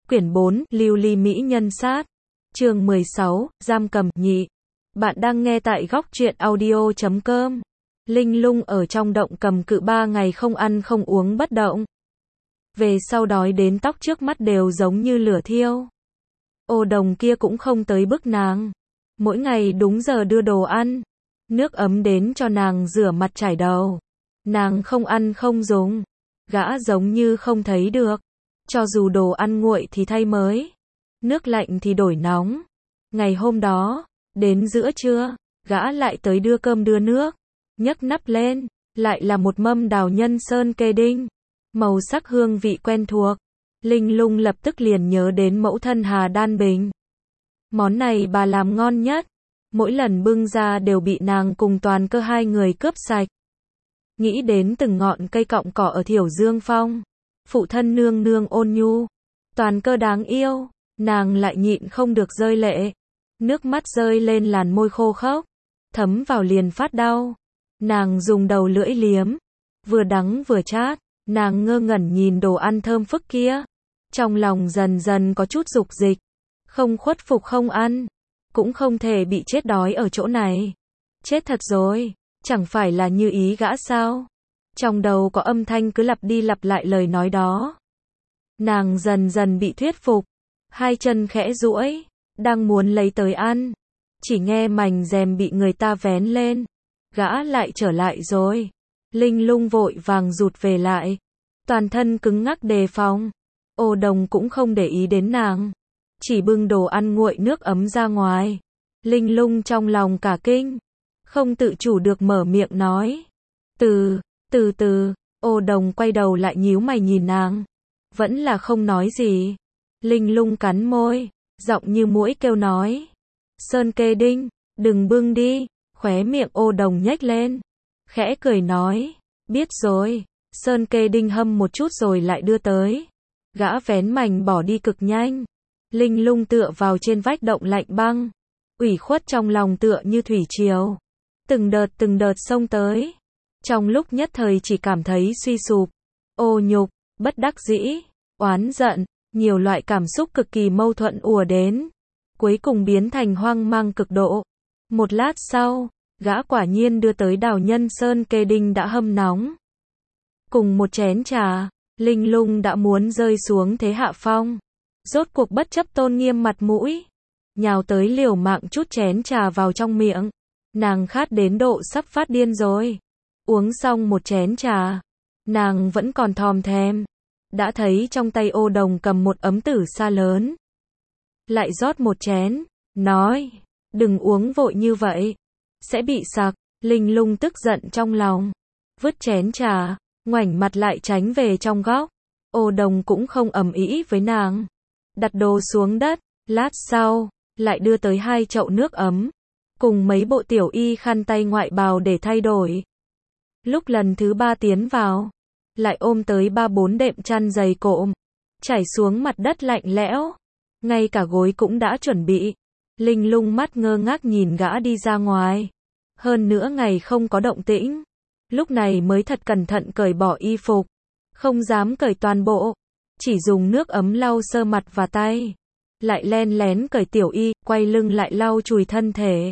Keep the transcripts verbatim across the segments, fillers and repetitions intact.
Quyển bốn, Lưu ly mỹ nhân sát. Chương mười sáu, Giam cầm nhị. Bạn đang nghe tại góc truyện audio chấm com. Linh lung ở trong động cầm cự ba ngày không ăn không uống bất động. Về sau đói đến tóc trước mắt đều giống như lửa thiêu. Ô đồng kia cũng không tới bức nàng. Mỗi ngày đúng giờ đưa đồ ăn. Nước ấm đến cho nàng rửa mặt chải đầu. Nàng không ăn không dùng. Gã giống như không thấy được. Cho dù đồ ăn nguội thì thay mới. Nước lạnh thì đổi nóng. Ngày hôm đó, đến giữa trưa, gã lại tới đưa cơm đưa nước. Nhấc nắp lên, lại là một mâm đào nhân sơn kê đinh. Màu sắc hương vị quen thuộc. Linh lung lập tức liền nhớ đến mẫu thân Hà Đan Bình. Món này bà làm ngon nhất. Mỗi lần bưng ra đều bị nàng cùng Toàn Cơ hai người cướp sạch. Nghĩ đến từng ngọn cây cọng cỏ ở Thiểu Dương Phong. Phụ thân nương nương ôn nhu. Toàn Cơ đáng yêu. Nàng lại nhịn không được rơi lệ. Nước mắt rơi lên làn môi khô khốc. Thấm vào liền phát đau. Nàng dùng đầu lưỡi liếm. Vừa đắng vừa chát. Nàng ngơ ngẩn nhìn đồ ăn thơm phức kia. Trong lòng dần dần có chút dục dịch. Không khuất phục không ăn. Cũng không thể bị chết đói ở chỗ này. Chết thật rồi. Chẳng phải là như ý gã sao? Trong đầu có âm thanh cứ lặp đi lặp lại lời nói đó. Nàng dần dần bị thuyết phục. Hai chân khẽ duỗi. Đang muốn lấy tới ăn. Chỉ nghe mành rèm bị người ta vén lên. Gã lại trở lại rồi. Linh lung vội vàng rụt về lại. Toàn thân cứng ngắc đề phòng. Ô đồng cũng không để ý đến nàng. Chỉ bưng đồ ăn nguội nước ấm ra ngoài. Linh lung trong lòng cả kinh. Không tự chủ được mở miệng nói. Từ, từ từ, ô đồng quay đầu lại nhíu mày nhìn nàng. Vẫn là không nói gì. Linh lung cắn môi, giọng như muỗi kêu nói. Sơn kê đinh, đừng bưng đi. Khóe miệng ô đồng nhếch lên. Khẽ cười nói, biết rồi. Sơn kê đinh hâm một chút rồi lại đưa tới. Gã vén mành bỏ đi cực nhanh. Linh lung tựa vào trên vách động lạnh băng. Ủy khuất trong lòng tựa như thủy triều. Từng đợt từng đợt xông tới. Trong lúc nhất thời chỉ cảm thấy suy sụp. Ô nhục, bất đắc dĩ, oán giận, nhiều loại cảm xúc cực kỳ mâu thuẫn ùa đến. Cuối cùng biến thành hoang mang cực độ. Một lát sau, gã quả nhiên đưa tới đào nhân sơn kê đinh đã hâm nóng. Cùng một chén trà, Linh lung đã muốn rơi xuống thế hạ phong. Rốt cuộc bất chấp tôn nghiêm mặt mũi. Nhào tới liều mạng chút chén trà vào trong miệng. Nàng khát đến độ sắp phát điên rồi. Uống xong một chén trà. Nàng vẫn còn thòm thèm. Đã thấy trong tay ô đồng cầm một ấm tử sa lớn. Lại rót một chén. Nói. Đừng uống vội như vậy. Sẽ bị sặc. Linh lung tức giận trong lòng. Vứt chén trà. Ngoảnh mặt lại tránh về trong góc. Ô đồng cũng không ầm ĩ với nàng. Đặt đồ xuống đất. Lát sau. Lại đưa tới hai chậu nước ấm. Cùng mấy bộ tiểu y khăn tay ngoại bào để thay đổi. Lúc lần thứ ba tiến vào. Lại ôm tới ba bốn đệm chăn dày cộm. Trải xuống mặt đất lạnh lẽo. Ngay cả gối cũng đã chuẩn bị. Linh lung mắt ngơ ngác nhìn gã đi ra ngoài. Hơn nữa ngày không có động tĩnh. Lúc này mới thật cẩn thận cởi bỏ y phục. Không dám cởi toàn bộ. Chỉ dùng nước ấm lau sơ mặt và tay. Lại len lén cởi tiểu y, quay lưng lại lau chùi thân thể.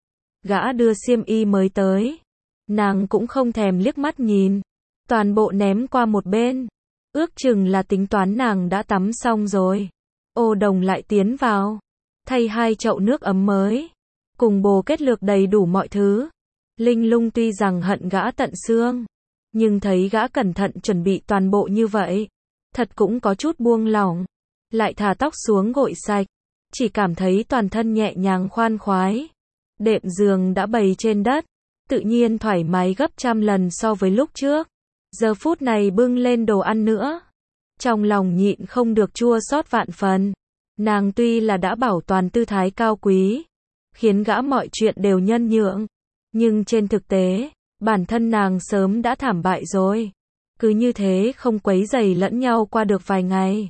Gã đưa xiêm y mới tới. Nàng cũng không thèm liếc mắt nhìn. Toàn bộ ném qua một bên. Ước chừng là tính toán nàng đã tắm xong rồi. Ô đồng lại tiến vào. Thay hai chậu nước ấm mới. Cùng bồ kết lược đầy đủ mọi thứ. Linh lung tuy rằng hận gã tận xương. Nhưng thấy gã cẩn thận chuẩn bị toàn bộ như vậy. Thật cũng có chút buông lỏng. Lại thả tóc xuống gội sạch. Chỉ cảm thấy toàn thân nhẹ nhàng khoan khoái. Đệm giường đã bày trên đất. Tự nhiên thoải mái gấp trăm lần so với lúc trước. Giờ phút này bưng lên đồ ăn nữa. Trong lòng nhịn không được chua xót vạn phần. Nàng tuy là đã bảo toàn tư thái cao quý. Khiến gã mọi chuyện đều nhân nhượng. Nhưng trên thực tế, bản thân nàng sớm đã thảm bại rồi. Cứ như thế không quấy rầy lẫn nhau qua được vài ngày.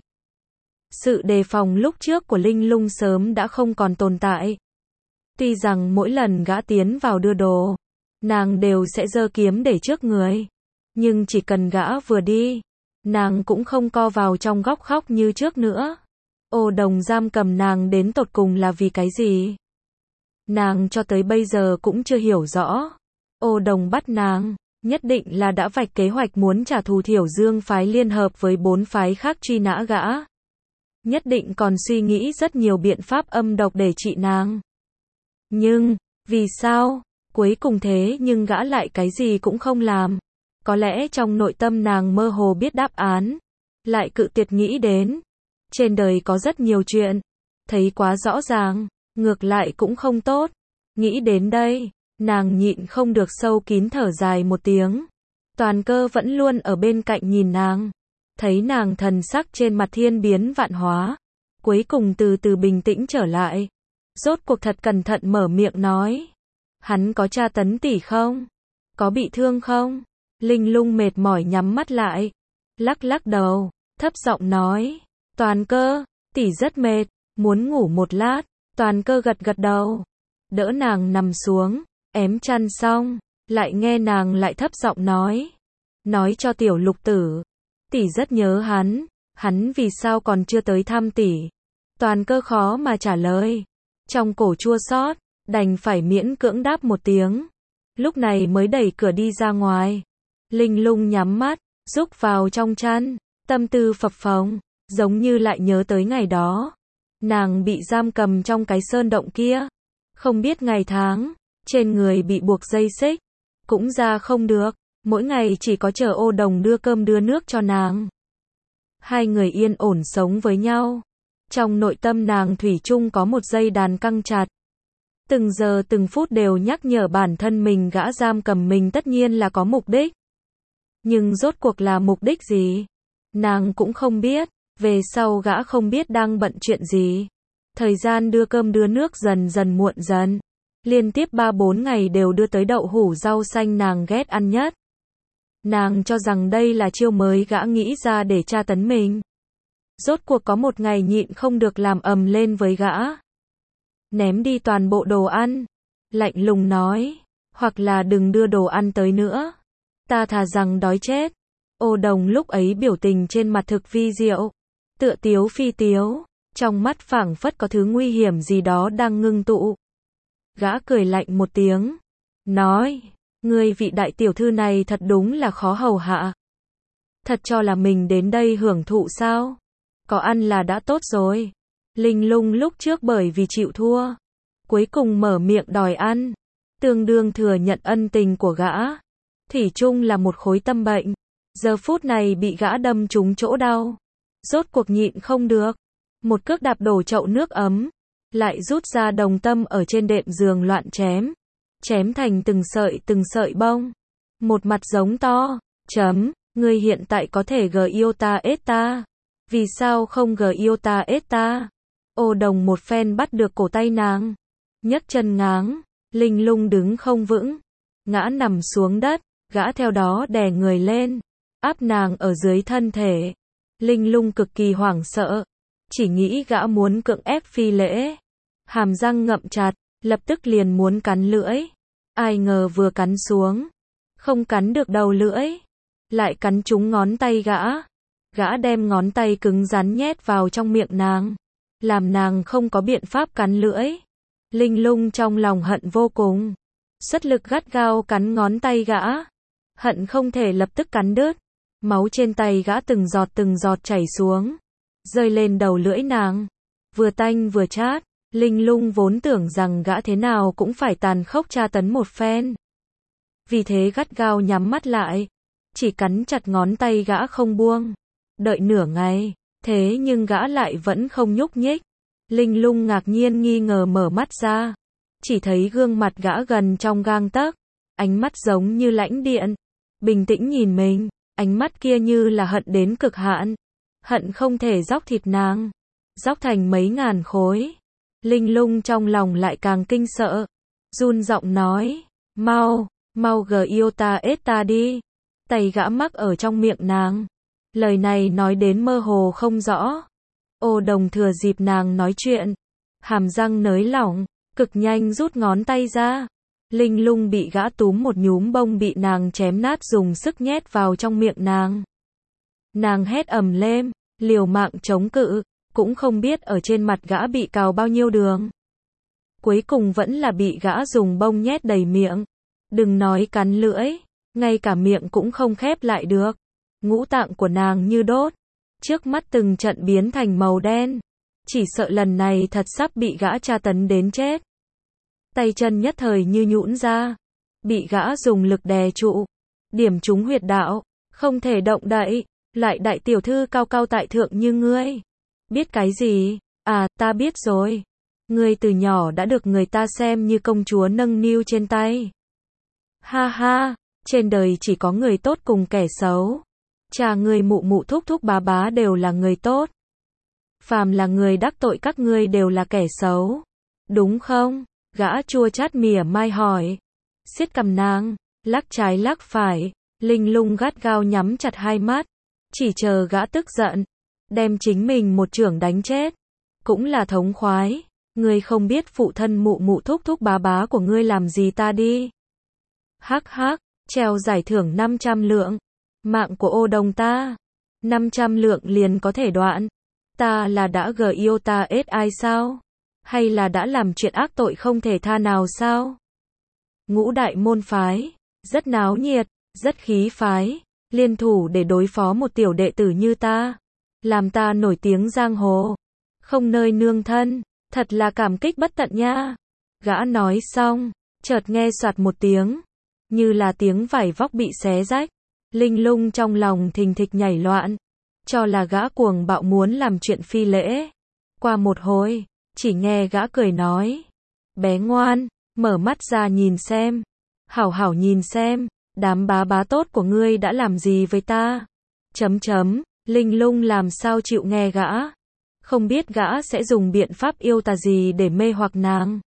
Sự đề phòng lúc trước của Linh lung sớm đã không còn tồn tại. Tuy rằng mỗi lần gã tiến vào đưa đồ, nàng đều sẽ giơ kiếm để trước người. Nhưng chỉ cần gã vừa đi, nàng cũng không co vào trong góc khóc như trước nữa. Ô Đồng giam cầm nàng đến tột cùng là vì cái gì? Nàng cho tới bây giờ cũng chưa hiểu rõ. Ô Đồng bắt nàng, nhất định là đã vạch kế hoạch muốn trả thù Thiểu Dương phái liên hợp với bốn phái khác truy nã gã. Nhất định còn suy nghĩ rất nhiều biện pháp âm độc để trị nàng. Nhưng, vì sao? Cuối cùng thế nhưng gã lại cái gì cũng không làm. Có lẽ trong nội tâm nàng mơ hồ biết đáp án. Lại cự tuyệt nghĩ đến. Trên đời có rất nhiều chuyện. Thấy quá rõ ràng. Ngược lại cũng không tốt. Nghĩ đến đây. Nàng nhịn không được sâu kín thở dài một tiếng. Toàn Cơ vẫn luôn ở bên cạnh nhìn nàng. Thấy nàng thần sắc trên mặt thiên biến vạn hóa. Cuối cùng từ từ bình tĩnh trở lại. Rốt cuộc thật cẩn thận mở miệng nói. Hắn có tra tấn tỷ không? Có bị thương không? Linh Lung mệt mỏi nhắm mắt lại. Lắc lắc đầu. Thấp giọng nói. Toàn Cơ, tỷ rất mệt. Muốn ngủ một lát. Toàn Cơ gật gật đầu. Đỡ nàng nằm xuống. Ém chăn xong. Lại nghe nàng lại thấp giọng nói. Nói cho tiểu Lục tử. Tỷ rất nhớ hắn. Hắn vì sao còn chưa tới thăm tỷ? Toàn Cơ khó mà trả lời. Trong cổ chua xót, đành phải miễn cưỡng đáp một tiếng. Lúc này mới đẩy cửa đi ra ngoài. Linh Lung nhắm mắt, rúc vào trong chăn, tâm tư phập phồng, giống như lại nhớ tới ngày đó. Nàng bị giam cầm trong cái sơn động kia. Không biết ngày tháng, trên người bị buộc dây xích, cũng ra không được. Mỗi ngày chỉ có chờ Ô Đồng đưa cơm đưa nước cho nàng. Hai người yên ổn sống với nhau. Trong nội tâm nàng thủy chung có một dây đàn căng chặt. Từng giờ từng phút đều nhắc nhở bản thân mình gã giam cầm mình tất nhiên là có mục đích. Nhưng rốt cuộc là mục đích gì? Nàng cũng không biết. Về sau gã không biết đang bận chuyện gì. Thời gian đưa cơm đưa nước dần dần muộn dần. Liên tiếp ba bốn ngày đều đưa tới đậu hũ rau xanh nàng ghét ăn nhất. Nàng cho rằng đây là chiêu mới gã nghĩ ra để tra tấn mình. Rốt cuộc có một ngày nhịn không được làm ầm lên với gã. Ném đi toàn bộ đồ ăn. Lạnh lùng nói. Hoặc là đừng đưa đồ ăn tới nữa. Ta thà rằng đói chết. Ô Đồng lúc ấy biểu tình trên mặt thực vi diệu. Tựa tiếu phi tiếu. Trong mắt phảng phất có thứ nguy hiểm gì đó đang ngưng tụ. Gã cười lạnh một tiếng. Nói. Ngươi vị đại tiểu thư này thật đúng là khó hầu hạ. Thật cho là mình đến đây hưởng thụ sao? Có ăn là đã tốt rồi. Linh Lung lúc trước bởi vì chịu thua. Cuối cùng mở miệng đòi ăn. Tương đương thừa nhận ân tình của gã. Thủy chung là một khối tâm bệnh. Giờ phút này bị gã đâm trúng chỗ đau. Rốt cuộc nhịn không được. Một cước đạp đổ chậu nước ấm. Lại rút ra đồng tâm ở trên đệm giường loạn chém. Chém thành từng sợi từng sợi bông. Một mặt giống to. Chấm. Ngươi hiện tại có thể gờ yêu ta ết ta. Vì sao không gờ yêu ta ết ta? Ô Đồng một phen bắt được cổ tay nàng. Nhấc chân ngáng. Linh Lung đứng không vững. Ngã nằm xuống đất. Gã theo đó đè người lên. Áp nàng ở dưới thân thể. Linh Lung cực kỳ hoảng sợ. Chỉ nghĩ gã muốn cưỡng ép phi lễ. Hàm răng ngậm chặt. Lập tức liền muốn cắn lưỡi. Ai ngờ vừa cắn xuống. Không cắn được đầu lưỡi. Lại cắn trúng ngón tay gã. Gã đem ngón tay cứng rắn nhét vào trong miệng nàng. Làm nàng không có biện pháp cắn lưỡi. Linh Lung trong lòng hận vô cùng. Xuất lực gắt gao cắn ngón tay gã. Hận không thể lập tức cắn đứt. Máu trên tay gã từng giọt từng giọt chảy xuống. Rơi lên đầu lưỡi nàng. Vừa tanh vừa chát. Linh Lung vốn tưởng rằng gã thế nào cũng phải tàn khốc tra tấn một phen. Vì thế gắt gao nhắm mắt lại. Chỉ cắn chặt ngón tay gã không buông. Đợi nửa ngày. Thế nhưng gã lại vẫn không nhúc nhích. Linh Lung ngạc nhiên nghi ngờ mở mắt ra. Chỉ thấy gương mặt gã gần trong gang tấc. Ánh mắt giống như lãnh điện. Bình tĩnh nhìn mình. Ánh mắt kia như là hận đến cực hạn. Hận không thể róc thịt nàng. Róc thành mấy ngàn khối. Linh Lung trong lòng lại càng kinh sợ. Run giọng nói. Mau, mau gờ yêu ta ết ta đi. Tay gã mắc ở trong miệng nàng. Lời này nói đến mơ hồ không rõ. Ô Đồng thừa dịp nàng nói chuyện. Hàm răng nới lỏng. Cực nhanh rút ngón tay ra. Linh Lung bị gã túm một nhúm bông bị nàng chém nát dùng sức nhét vào trong miệng nàng. Nàng hét ầm lên. Liều mạng chống cự. cũng không biết ở trên mặt gã bị cào bao nhiêu đường. Cuối cùng vẫn là bị gã dùng bông nhét đầy miệng. Đừng nói cắn lưỡi, ngay cả miệng cũng không khép lại được. Ngũ tạng của nàng như đốt, trước mắt từng trận biến thành màu đen. Chỉ sợ lần này thật sắp bị gã tra tấn đến chết. Tay chân nhất thời như nhũn ra, bị gã dùng lực đè trụ, điểm trúng huyệt đạo, không thể động đậy. Lại đại tiểu thư cao cao tại thượng như ngươi, biết cái gì? À, ta biết rồi. Ngươi từ nhỏ đã được người ta xem như công chúa nâng niu trên tay. Ha ha, trên đời chỉ có người tốt cùng kẻ xấu. Cha ngươi mụ mụ thúc thúc bá bá đều là người tốt. Phàm là người đắc tội các ngươi đều là kẻ xấu. Đúng không? Gã chua chát mỉa mai hỏi. Siết cầm nàng, lắc trái lắc phải, Linh Lung gắt gao nhắm chặt hai mắt. Chỉ chờ gã tức giận, đem chính mình một chưởng đánh chết. Cũng là thống khoái. Ngươi không biết phụ thân mụ mụ thúc thúc bá bá của ngươi làm gì ta đi. Hắc hắc, treo giải thưởng năm trăm lượng. Mạng của ô đồng ta, năm trăm lượng liền có thể đoạn. Ta là đã gờ yêu ta ết ai sao? Hay là đã làm chuyện ác tội không thể tha nào sao? Ngũ đại môn phái, rất náo nhiệt, rất khí phái. Liên thủ để đối phó một tiểu đệ tử như ta. Làm ta nổi tiếng giang hồ. Không nơi nương thân. Thật là cảm kích bất tận nha. Gã nói xong, chợt nghe soạt một tiếng. Như là tiếng vải vóc bị xé rách. Linh Lung trong lòng thình thịch nhảy loạn. Cho là gã cuồng bạo muốn làm chuyện phi lễ. Qua một hồi, chỉ nghe gã cười nói. Bé ngoan, mở mắt ra nhìn xem. Hảo hảo nhìn xem. Đám bá bá tốt của ngươi đã làm gì với ta? Chấm chấm, Linh Lung làm sao chịu nghe gã? Không biết gã sẽ dùng biện pháp yêu tà gì để mê hoặc nàng.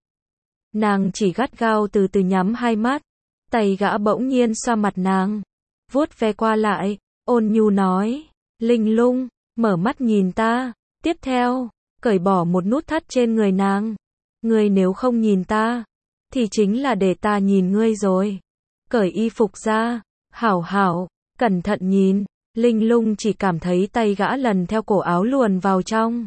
Nàng chỉ gắt gao từ từ nhắm hai mắt. Tay gã bỗng nhiên xoa mặt nàng. Vuốt ve qua lại, ôn nhu nói. Linh Lung, mở mắt nhìn ta. Tiếp theo, cởi bỏ một nút thắt trên người nàng. Ngươi nếu không nhìn ta, thì chính là để ta nhìn ngươi rồi. Cởi y phục ra, hảo hảo, cẩn thận nhìn. Linh Lung chỉ cảm thấy tay gã lần theo cổ áo luồn vào trong.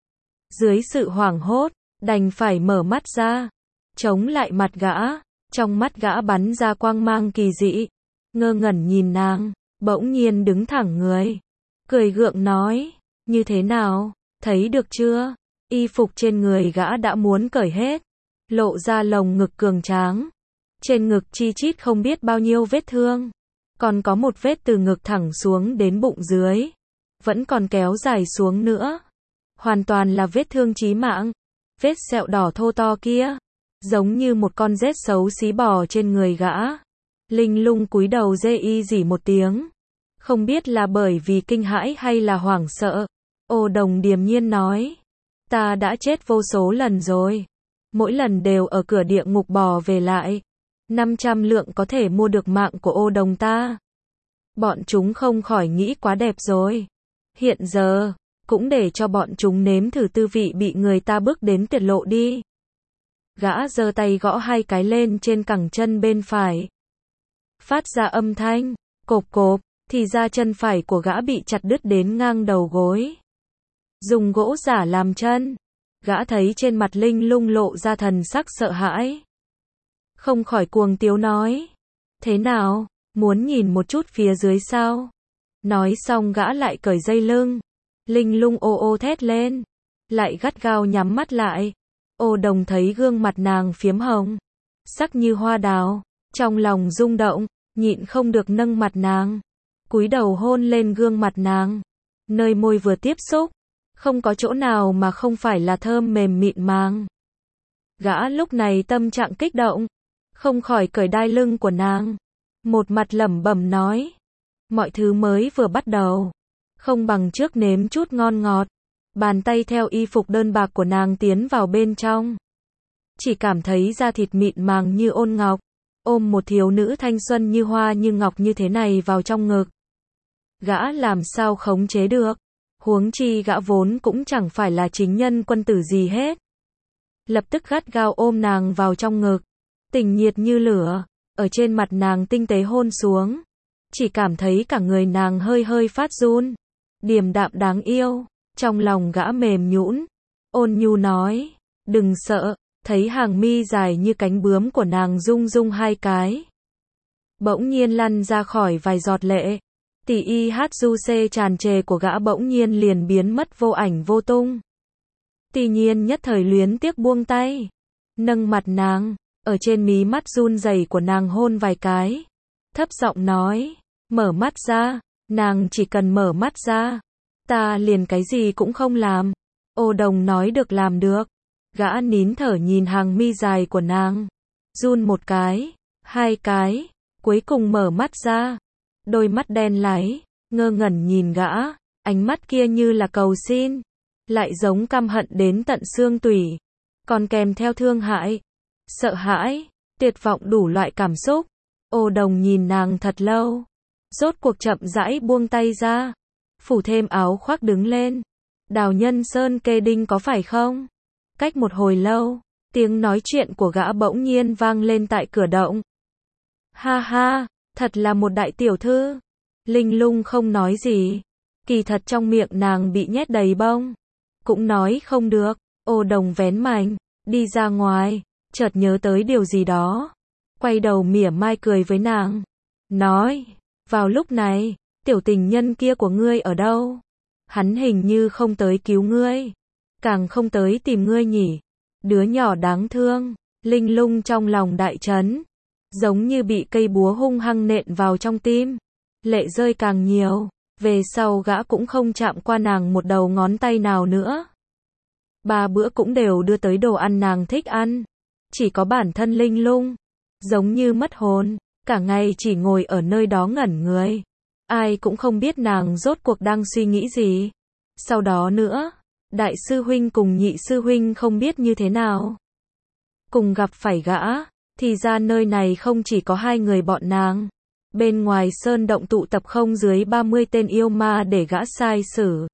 Dưới sự hoảng hốt, đành phải mở mắt ra. Chống lại mặt gã, trong mắt gã bắn ra quang mang kỳ dị. Ngơ ngẩn nhìn nàng, bỗng nhiên đứng thẳng người. Cười gượng nói, như thế nào, thấy được chưa? Y phục trên người gã đã muốn cởi hết. Lộ ra lồng ngực cường tráng. Trên ngực chi chít không biết bao nhiêu vết thương. Còn có một vết từ ngực thẳng xuống đến bụng dưới. Vẫn còn kéo dài xuống nữa. Hoàn toàn là vết thương chí mạng. Vết sẹo đỏ thô to kia. Giống như một con rết xấu xí bò trên người gã. Linh Lung cúi đầu rê y rỉ một tiếng. Không biết là bởi vì kinh hãi hay là hoảng sợ. Ô Đồng điềm nhiên nói. Ta đã chết vô số lần rồi. Mỗi lần đều ở cửa địa ngục bò về lại. năm trăm lượng có thể mua được mạng của ô đồng ta. Bọn chúng không khỏi nghĩ quá đẹp rồi. Hiện giờ, cũng để cho bọn chúng nếm thử tư vị bị người ta bước đến tuyệt lộ đi. Gã giơ tay gõ hai cái lên trên cẳng chân bên phải. Phát ra âm thanh, cộp cộp, thì ra chân phải của gã bị chặt đứt đến ngang đầu gối. Dùng gỗ giả làm chân. Gã thấy trên mặt Linh Lung lộ ra thần sắc sợ hãi. Không khỏi cuồng tiếu nói. Thế nào, muốn nhìn một chút phía dưới sao? Nói xong gã lại cởi dây lưng. Linh Lung ô ô thét lên. Lại gắt gao nhắm mắt lại. Ô Đồng thấy gương mặt nàng phiếm hồng. Sắc như hoa đào. Trong lòng rung động, nhịn không được nâng mặt nàng. Cúi đầu hôn lên gương mặt nàng. Nơi môi vừa tiếp xúc. Không có chỗ nào mà không phải là thơm mềm mịn màng. Gã lúc này tâm trạng kích động. Không khỏi cởi đai lưng của nàng. Một mặt lẩm bẩm nói. Mọi thứ mới vừa bắt đầu. Không bằng trước nếm chút ngon ngọt. Bàn tay theo y phục đơn bạc của nàng tiến vào bên trong. Chỉ cảm thấy da thịt mịn màng như ôn ngọc. Ôm một thiếu nữ thanh xuân như hoa như ngọc như thế này vào trong ngực. Gã làm sao khống chế được. Huống chi gã vốn cũng chẳng phải là chính nhân quân tử gì hết. Lập tức gắt gao ôm nàng vào trong ngực. Tình nhiệt như lửa. Ở trên mặt nàng tinh tế hôn xuống. Chỉ cảm thấy cả người nàng hơi hơi phát run. Điềm đạm đáng yêu. Trong lòng gã mềm nhũn, ôn nhu nói, đừng sợ, thấy hàng mi dài như cánh bướm của nàng rung rung hai cái. Bỗng nhiên lăn ra khỏi vài giọt lệ. Tỷ y hát du xê tràn trề của gã bỗng nhiên liền biến mất vô ảnh vô tung. Tỷ nhiên nhất thời luyến tiếc buông tay, nâng mặt nàng, ở trên mí mắt run rẩy của nàng hôn vài cái, thấp giọng nói, mở mắt ra, nàng chỉ cần mở mắt ra, ta liền cái gì cũng không làm. Ô Đồng nói được làm được, gã nín thở nhìn hàng mi dài của nàng, run một cái, hai cái, cuối cùng mở mắt ra, đôi mắt đen láy, ngơ ngẩn nhìn gã, ánh mắt kia như là cầu xin, lại giống căm hận đến tận xương tủy, còn kèm theo thương hại, sợ hãi, tuyệt vọng đủ loại cảm xúc. Ô Đồng nhìn nàng thật lâu, rốt cuộc chậm rãi buông tay ra, phủ thêm áo khoác đứng lên. Đào Nhân Sơn kê đinh có phải không? Cách một hồi lâu, tiếng nói chuyện của gã bỗng nhiên vang lên tại cửa động. Ha ha, thật là một đại tiểu thư. Linh Lung không nói gì, kỳ thật trong miệng nàng bị nhét đầy bông, cũng nói không được. Ô Đồng vén mành, đi ra ngoài, chợt nhớ tới điều gì đó, quay đầu mỉa mai cười với nàng, nói, vào lúc này, tiểu tình nhân kia của ngươi ở đâu? Hắn hình như không tới cứu ngươi, càng không tới tìm ngươi nhỉ? Đứa nhỏ đáng thương. Linh Lung trong lòng đại chấn, giống như bị cây búa hung hăng nện vào trong tim, lệ rơi càng nhiều. Về sau gã cũng không chạm qua nàng một đầu ngón tay nào nữa. Ba bữa cũng đều đưa tới đồ ăn nàng thích ăn, chỉ có bản thân Linh Lung giống như mất hồn, cả ngày chỉ ngồi ở nơi đó ngẩn người. Ai cũng không biết nàng rốt cuộc đang suy nghĩ gì. Sau đó nữa, đại sư huynh cùng nhị sư huynh không biết như thế nào, cùng gặp phải gã, thì ra nơi này không chỉ có hai người bọn nàng. Bên ngoài sơn động tụ tập không dưới ba mươi tên yêu ma để gã sai xử.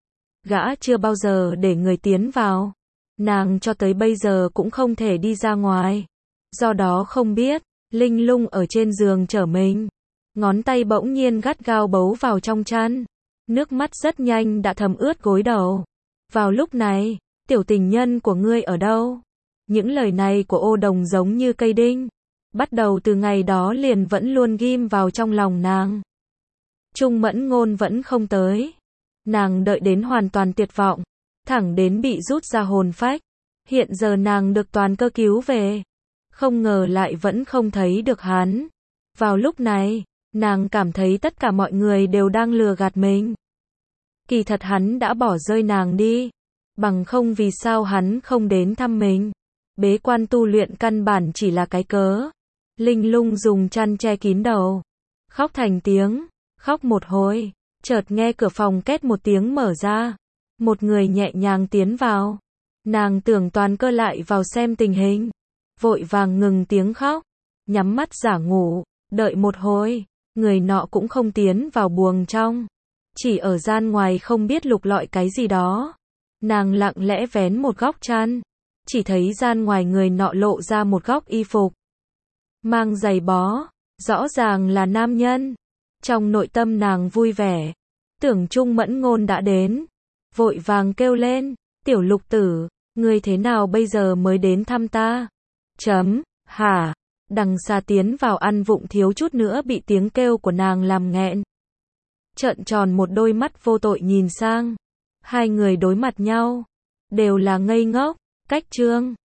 Gã chưa bao giờ để người tiến vào, nàng cho tới bây giờ cũng không thể đi ra ngoài. Do đó không biết, Linh Lung ở trên giường trở mình, ngón tay bỗng nhiên gắt gao bấu vào trong chăn, nước mắt rất nhanh đã thấm ướt gối đầu. Vào lúc này, tiểu tình nhân của ngươi ở đâu? Những lời này của Ô Đồng giống như cây đinh, bắt đầu từ ngày đó liền vẫn luôn ghim vào trong lòng nàng. Trung Mẫn Ngôn vẫn không tới, nàng đợi đến hoàn toàn tuyệt vọng, thẳng đến bị rút ra hồn phách. Hiện giờ nàng được toàn cơ cứu về, không ngờ lại vẫn không thấy được hắn. Vào lúc này, nàng cảm thấy tất cả mọi người đều đang lừa gạt mình. Kỳ thật hắn đã bỏ rơi nàng đi, bằng không vì sao hắn không đến thăm mình. Bế quan tu luyện căn bản chỉ là cái cớ. Linh Lung dùng chăn che kín đầu, khóc thành tiếng, khóc một hồi, chợt nghe cửa phòng két một tiếng mở ra, một người nhẹ nhàng tiến vào. Nàng tưởng toàn cơ lại vào xem tình hình, vội vàng ngừng tiếng khóc, nhắm mắt giả ngủ, đợi một hồi, người nọ cũng không tiến vào buồng trong, chỉ ở gian ngoài không biết lục lọi cái gì đó. Nàng lặng lẽ vén một góc chăn, chỉ thấy gian ngoài người nọ lộ ra một góc y phục, mang giày bó, rõ ràng là nam nhân. Trong nội tâm nàng vui vẻ, tưởng Trung Mẫn Ngôn đã đến, vội vàng kêu lên, tiểu Lục tử, ngươi thế nào bây giờ mới đến thăm ta? Chấm, hả? Đằng xa tiến vào ăn vụng thiếu chút nữa bị tiếng kêu của nàng làm nghẹn. Trợn tròn một đôi mắt vô tội nhìn sang, hai người đối mặt nhau, đều là ngây ngốc. Cách chương